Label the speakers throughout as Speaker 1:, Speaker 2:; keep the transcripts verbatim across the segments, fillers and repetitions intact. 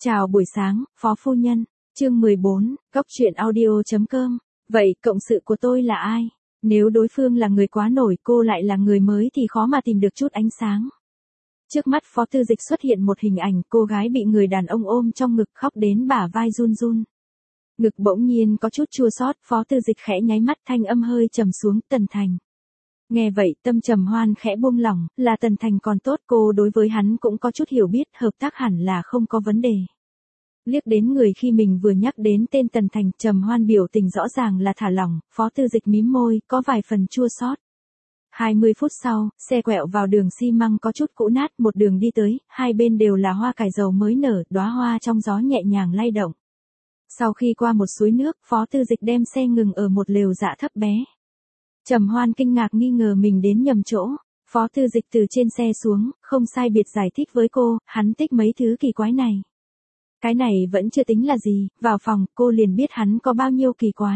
Speaker 1: Chào buổi sáng, Phó phu nhân. Chương mười bốn, Góc truyện audio.com. Vậy, cộng sự của tôi là ai? Nếu đối phương là người quá nổi, cô lại là người mới thì khó mà tìm được chút ánh sáng. Trước mắt Phó Tư Dịch xuất hiện một hình ảnh cô gái bị người đàn ông ôm trong ngực khóc đến bả vai run run. Ngực bỗng nhiên có chút chua xót, Phó Tư Dịch khẽ nháy mắt, thanh âm hơi trầm xuống, Tần Thành. Nghe vậy, tâm Trầm Hoan khẽ buông lỏng, là Tần Thành còn tốt, cô đối với hắn cũng có chút hiểu biết, hợp tác hẳn là không có vấn đề. Liếc đến người khi mình vừa nhắc đến tên Tần Thành, Trầm Hoan biểu tình rõ ràng là thả lỏng, Phó Tư Dịch mím môi, có vài phần chua xót. hai mươi phút sau, xe quẹo vào đường xi măng có chút cũ nát, một đường đi tới, hai bên đều là hoa cải dầu mới nở, đóa hoa trong gió nhẹ nhàng lay động. Sau khi qua một suối nước, Phó Tư Dịch đem xe ngừng ở một lều dạ thấp bé. Trầm Hoan kinh ngạc nghi ngờ mình đến nhầm chỗ. Phó Tư Dịch từ trên xe xuống, không sai biệt giải thích với cô, hắn thích mấy thứ kỳ quái này. Cái này vẫn chưa tính là gì, vào phòng, cô liền biết hắn có bao nhiêu kỳ quái.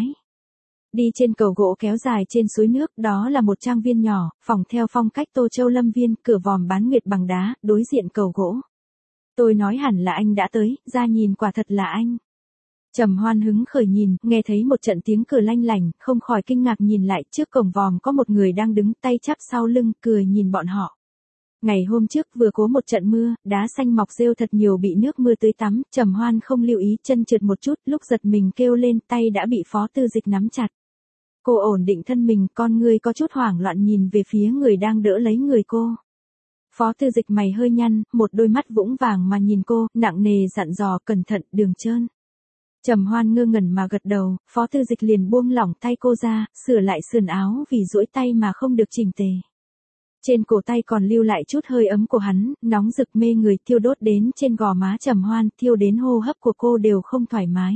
Speaker 1: Đi trên cầu gỗ kéo dài trên suối nước, đó là một trang viên nhỏ, phòng theo phong cách Tô Châu Lâm Viên, cửa vòm bán nguyệt bằng đá, đối diện cầu gỗ. Tôi nói hẳn là anh đã tới, ra nhìn quả thật là anh. Trầm Hoan hứng khởi nhìn, nghe thấy một trận tiếng cửa lanh lảnh, không khỏi kinh ngạc nhìn lại, trước cổng vòm có một người đang đứng tay chắp sau lưng, cười nhìn bọn họ. Ngày hôm trước vừa cố một trận mưa, đá xanh mọc rêu thật nhiều bị nước mưa tưới tắm, Trầm Hoan không lưu ý, chân trượt một chút, lúc giật mình kêu lên, tay đã bị Phó Tư Dịch nắm chặt. Cô ổn định thân mình, con ngươi có chút hoảng loạn nhìn về phía người đang đỡ lấy người cô. Phó Tư Dịch mày hơi nhăn, một đôi mắt vũng vàng mà nhìn cô, nặng nề dặn dò, cẩn thận, đường trơn. Trầm Hoan ngơ ngẩn mà gật đầu, Phó Tư Dịch liền buông lỏng tay cô ra, sửa lại sườn áo vì duỗi tay mà không được chỉnh tề. Trên cổ tay còn lưu lại chút hơi ấm của hắn, nóng rực mê người, thiêu đốt đến trên gò má Trầm Hoan, thiêu đến hô hấp của cô đều không thoải mái.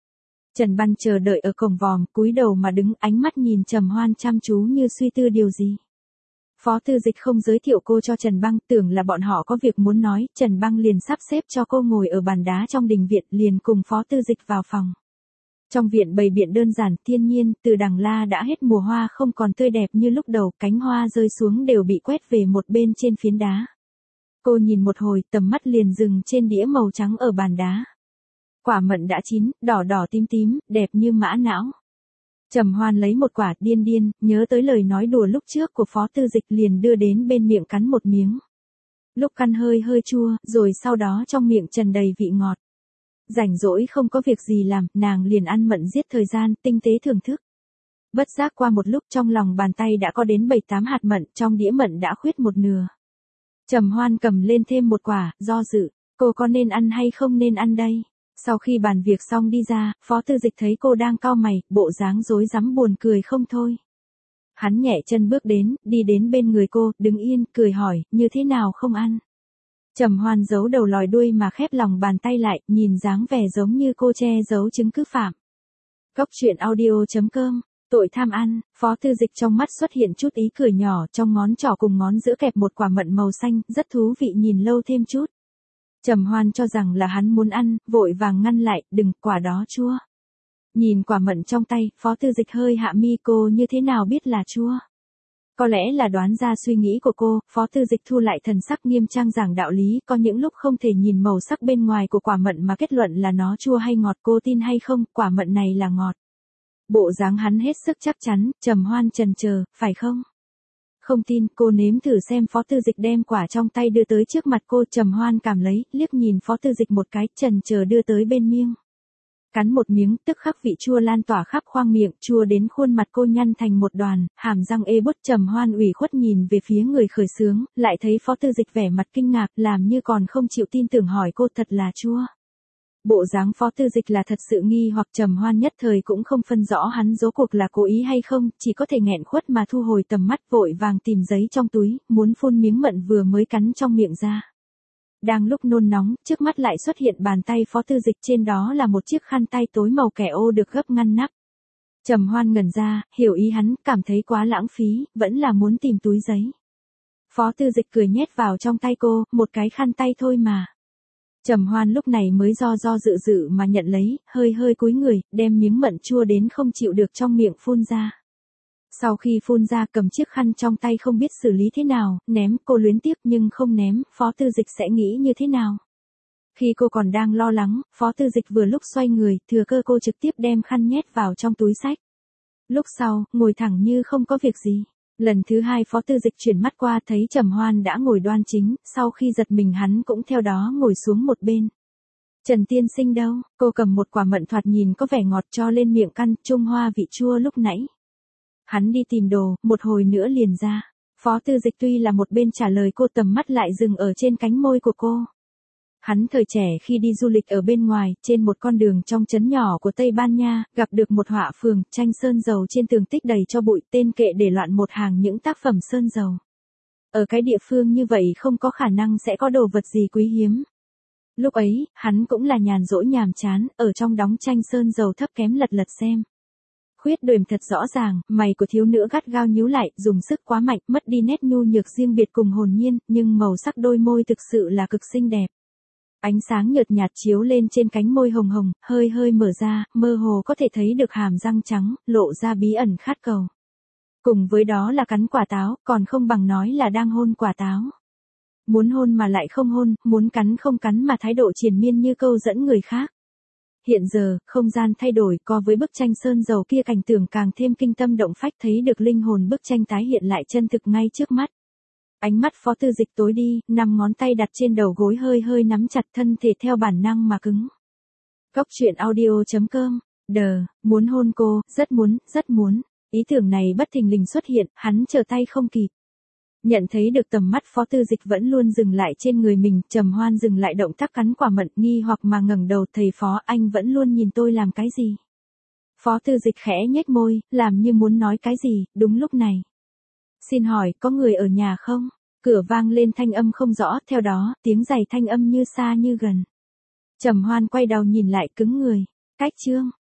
Speaker 1: Trần Băng chờ đợi ở cổng vòm, cúi đầu mà đứng, ánh mắt nhìn Trầm Hoan chăm chú như suy tư điều gì. Phó Tư Dịch không giới thiệu cô cho Trần Băng, tưởng là bọn họ có việc muốn nói, Trần Băng liền sắp xếp cho cô ngồi ở bàn đá trong đình viện, liền cùng Phó Tư Dịch vào phòng. Trong viện bày biện đơn giản, thiên nhiên, từ đằng la đã hết mùa hoa không còn tươi đẹp như lúc đầu, cánh hoa rơi xuống đều bị quét về một bên trên phiến đá. Cô nhìn một hồi, tầm mắt liền dừng trên đĩa màu trắng ở bàn đá. Quả mận đã chín, đỏ đỏ tím tím, đẹp như mã não. Trầm Hoan lấy một quả, điên điên, nhớ tới lời nói đùa lúc trước của Phó Tư Dịch liền đưa đến bên miệng cắn một miếng. Lúc căn hơi hơi chua, rồi sau đó trong miệng tràn đầy vị ngọt. Rảnh rỗi không có việc gì làm, nàng liền ăn mận giết thời gian, tinh tế thưởng thức. Bất giác qua một lúc trong lòng bàn tay đã có đến bảy tám hạt mận, trong đĩa mận đã khuyết một nửa. Trầm Hoan cầm lên thêm một quả, do dự, cô có nên ăn hay không nên ăn đây? Sau khi bàn việc xong đi ra, Phó Tư Dịch thấy cô đang cau mày, bộ dáng rối rắm buồn cười không thôi. Hắn nhẹ chân bước đến, đi đến bên người cô, đứng yên, cười hỏi, như thế nào không ăn? Trầm Hoan giấu đầu lòi đuôi mà khép lòng bàn tay lại, nhìn dáng vẻ giống như cô che giấu chứng cứ phạm. Góc truyện audio.com, tội tham ăn, Phó Tư Dịch trong mắt xuất hiện chút ý cười nhỏ, trong ngón trỏ cùng ngón giữa kẹp một quả mận màu xanh, rất thú vị, nhìn lâu thêm chút. Trầm Hoan cho rằng là hắn muốn ăn, vội vàng ngăn lại, đừng, quả đó chua. Nhìn quả mận trong tay, Phó Tư Dịch hơi hạ mi, cô như thế nào biết là chua? Có lẽ là đoán ra suy nghĩ của cô, Phó Tư Dịch thu lại thần sắc nghiêm trang giảng đạo lý, có những lúc không thể nhìn màu sắc bên ngoài của quả mận mà kết luận là nó chua hay ngọt, cô tin hay không, quả mận này là ngọt. Bộ dáng hắn hết sức chắc chắn, Trầm Hoan chần chờ, phải không? Không tin, cô nếm thử xem. Phó Tư Dịch đem quả trong tay đưa tới trước mặt cô, Trầm Hoan cảm lấy, liếc nhìn Phó Tư Dịch một cái, chần chờ đưa tới bên miệng. Cắn một miếng, tức khắc vị chua lan tỏa khắp khoang miệng, chua đến khuôn mặt cô nhăn thành một đoàn, hàm răng ê bút. Trầm Hoan ủy khuất nhìn về phía người khởi xướng, lại thấy Phó Tư Dịch vẻ mặt kinh ngạc, làm như còn không chịu tin tưởng hỏi cô, thật là chua. Bộ dáng Phó Tư Dịch là thật sự nghi hoặc, Trầm Hoan nhất thời cũng không phân rõ hắn rốt cuộc là cố ý hay không, chỉ có thể nghẹn khuất mà thu hồi tầm mắt, vội vàng tìm giấy trong túi, muốn phun miếng mận vừa mới cắn trong miệng ra. Đang lúc nôn nóng, trước mắt lại xuất hiện bàn tay Phó Tư Dịch, trên đó là một chiếc khăn tay tối màu kẻ ô được gấp ngăn nắp. Trầm Hoan ngẩn ra, hiểu ý hắn, cảm thấy quá lãng phí, vẫn là muốn tìm túi giấy. Phó Tư Dịch cười nhét vào trong tay cô, một cái khăn tay thôi mà. Trầm Hoan lúc này mới do do dự dự mà nhận lấy, hơi hơi cúi người, đem miếng mận chua đến không chịu được trong miệng phun ra. Sau khi phun ra, cầm chiếc khăn trong tay không biết xử lý thế nào, ném, cô luyến tiếc nhưng không ném, Phó Tư Dịch sẽ nghĩ như thế nào? Khi cô còn đang lo lắng, Phó Tư Dịch vừa lúc xoay người, thừa cơ cô trực tiếp đem khăn nhét vào trong túi xách. Lúc sau, ngồi thẳng như không có việc gì. Lần thứ hai Phó Tư Dịch chuyển mắt qua thấy Trầm Hoan đã ngồi đoan chính, sau khi giật mình hắn cũng theo đó ngồi xuống một bên. Trần tiên sinh đâu? Cô cầm một quả mận thoạt nhìn có vẻ ngọt cho lên miệng căn, trung hoa vị chua lúc nãy. Hắn đi tìm đồ, một hồi nữa liền ra. Phó Tư Dịch tuy là một bên trả lời cô, tầm mắt lại dừng ở trên cánh môi của cô. Hắn thời trẻ khi đi du lịch ở bên ngoài, trên một con đường trong trấn nhỏ của Tây Ban Nha, gặp được một họa phường, tranh sơn dầu trên tường tích đầy cho bụi, tên kệ để loạn một hàng những tác phẩm sơn dầu. Ở cái địa phương như vậy không có khả năng sẽ có đồ vật gì quý hiếm. Lúc ấy, hắn cũng là nhàn rỗi nhàm chán, ở trong đóng tranh sơn dầu thấp kém lật lật xem. Khuyết điểm thật rõ ràng, mày của thiếu nữ gắt gao nhíu lại, dùng sức quá mạnh, mất đi nét nhu nhược riêng biệt cùng hồn nhiên, nhưng màu sắc đôi môi thực sự là cực xinh đẹp. Ánh sáng nhợt nhạt chiếu lên trên cánh môi hồng hồng, hơi hơi mở ra, mơ hồ có thể thấy được hàm răng trắng, lộ ra bí ẩn khát cầu. Cùng với đó là cắn quả táo, còn không bằng nói là đang hôn quả táo. Muốn hôn mà lại không hôn, muốn cắn không cắn mà thái độ triền miên như câu dẫn người khác. Hiện giờ, không gian thay đổi, co với bức tranh sơn dầu kia cảnh tượng càng thêm kinh tâm động phách, thấy được linh hồn bức tranh tái hiện lại chân thực ngay trước mắt. Ánh mắt Phó Tư Dịch tối đi, năm ngón tay đặt trên đầu gối hơi hơi nắm chặt, thân thể theo bản năng mà cứng. Góc truyện audio chấm com, đờ, muốn hôn cô, rất muốn, rất muốn. Ý tưởng này bất thình lình xuất hiện, hắn chờ tay không kịp. Nhận thấy được tầm mắt Phó Tư Dịch vẫn luôn dừng lại trên người mình, Trầm Hoan dừng lại động tác cắn quả mận, nghi hoặc mà ngẩng đầu, thầy Phó, anh vẫn luôn nhìn tôi làm cái gì? Phó Tư Dịch khẽ nhếch môi, làm như muốn nói cái gì, đúng lúc này. Xin hỏi, có người ở nhà không? Cửa vang lên thanh âm không rõ, theo đó, tiếng giày thanh âm như xa như gần. Trầm Hoan quay đầu nhìn lại, cứng người. Cách chương.